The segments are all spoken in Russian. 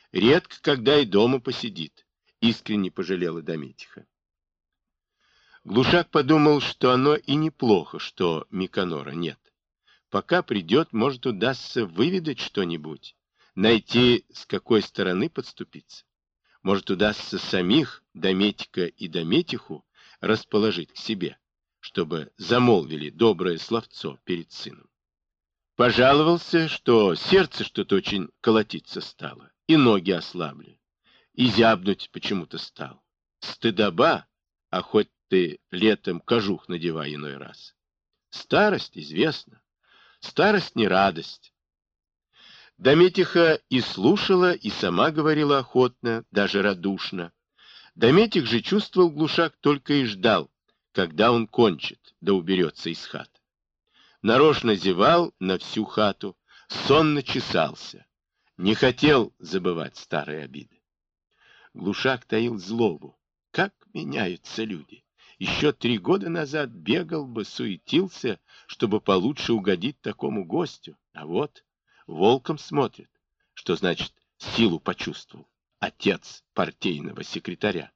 Редко, когда и дома посидит, искренне пожалела Дометиха. Глушак подумал, что оно и неплохо, что Миконора нет. Пока придет, может, удастся выведать что-нибудь, найти, с какой стороны подступиться. Может, удастся самих Дометика и Дометиху расположить к себе, чтобы замолвили доброе словцо перед сыном. Пожаловался, что сердце что-то очень колотиться стало, и ноги ослабли, и зябнуть почему-то стал. Стыдоба, а хоть ты летом кожух надевай иной раз. Старость, известно. Старость не радость. Дометиха и слушала, и сама говорила охотно, даже радушно. Дометих же чувствовал Глушак только и ждал, когда он кончит, да уберется из хаты. Нарочно зевал на всю хату, сонно чесался. Не хотел забывать старые обиды. Глушак таил злобу. Как меняются люди. Еще 3 года назад бегал бы, суетился, чтобы получше угодить такому гостю. А вот волком смотрит. Что значит силу почувствовал? Отец партийного секретаря.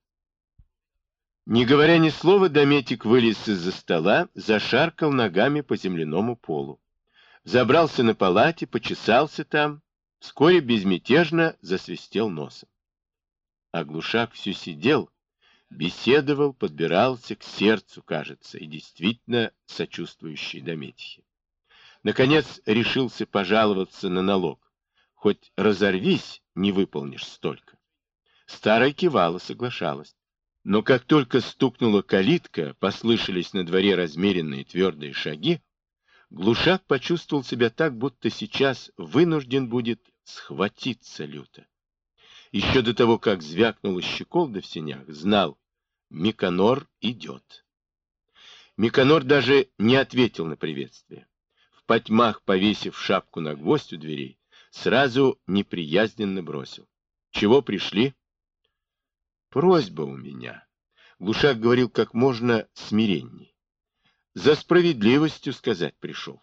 Не говоря ни слова, Дометик вылез из-за стола, зашаркал ногами по земляному полу. Забрался на палате, почесался там, вскоре безмятежно засвистел носом. А Глушак все сидел, беседовал, подбирался к сердцу, кажется, и действительно сочувствующий Дометихе. Наконец решился пожаловаться на налог. Хоть разорвись, не выполнишь столько. Старая кивала, соглашалась. Но как только стукнула калитка, послышались на дворе размеренные твердые шаги, Глушак почувствовал себя так, будто сейчас вынужден будет схватиться люто. Еще до того, как звякнула щеколда в сенях, знал, Миконор идет. Миконор даже не ответил на приветствие. В потьмах, повесив шапку на гвоздь у дверей, сразу неприязненно бросил. Чего пришли? Просьба у меня. Глушак говорил как можно смиренней. За справедливостью сказать пришел.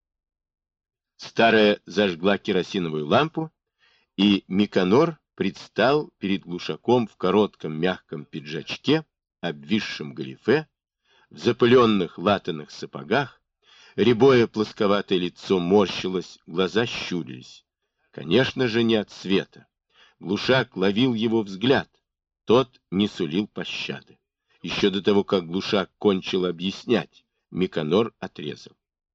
Старая зажгла керосиновую лампу, и Миконор предстал перед Глушаком в коротком мягком пиджачке, обвисшем галифе, в запыленных латаных сапогах. Рябое плосковатое лицо морщилось, глаза щурились. Конечно же, не от света. Глушак ловил его взгляд. Тот не сулил пощады. Еще до того, как Глушак кончил объяснять, Миконор отрезал.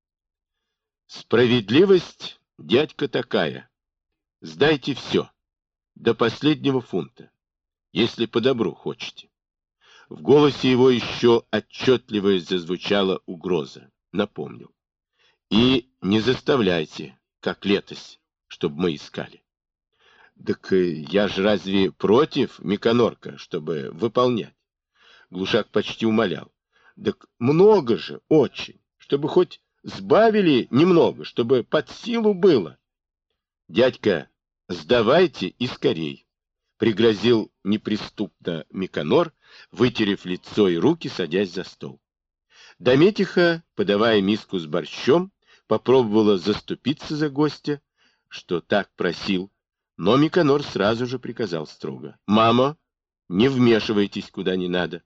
Справедливость, дядька, такая. Сдайте все, до последнего фунта, если по добру хотите. В голосе его еще отчетливо зазвучала угроза. Напомнил. И не заставляйте, как летось, чтобы мы искали. Так я же разве против, Миконорка, чтобы выполнять? Глушак почти умолял. Так много же, очень, чтобы хоть сбавили немного, чтобы под силу было. Дядька, сдавайте и скорей, пригрозил неприступно Миконор, вытерев лицо и руки, садясь за стол. Дометиха, подавая миску с борщом, попробовала заступиться за гостя, что так просил, но Миконор сразу же приказал строго. «Мама, не вмешивайтесь куда не надо».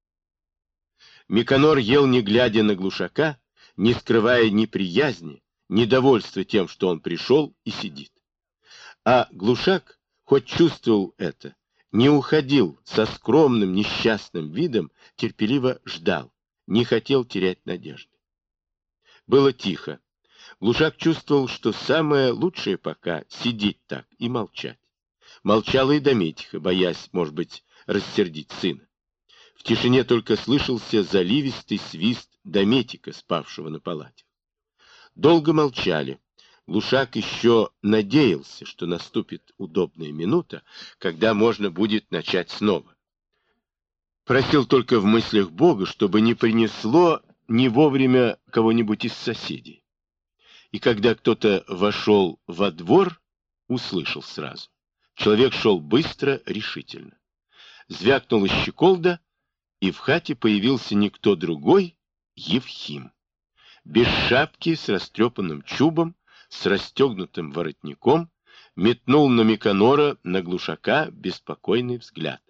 Миконор ел, не глядя на Глушака, не скрывая неприязни, недовольства тем, что он пришел и сидит. А Глушак, хоть чувствовал это, не уходил со скромным несчастным видом, терпеливо ждал, не хотел терять надежды. Было тихо. Глушак чувствовал, что самое лучшее пока сидеть так и молчать. Молчала и Дометиха, боясь, может быть, рассердить сына. В тишине только слышался заливистый свист Дометика, спавшего на палате. Долго молчали. Глушак еще надеялся, что наступит удобная минута, когда можно будет начать снова. Просил только в мыслях Бога, чтобы не принесло не вовремя кого-нибудь из соседей. И когда кто-то вошел во двор, услышал сразу. Человек шел быстро, решительно. Звякнула щеколда, и в хате появился никто другой, Евхим. Без шапки, с растрепанным чубом, с расстегнутым воротником, метнул на Миконора, на Глушака беспокойный взгляд.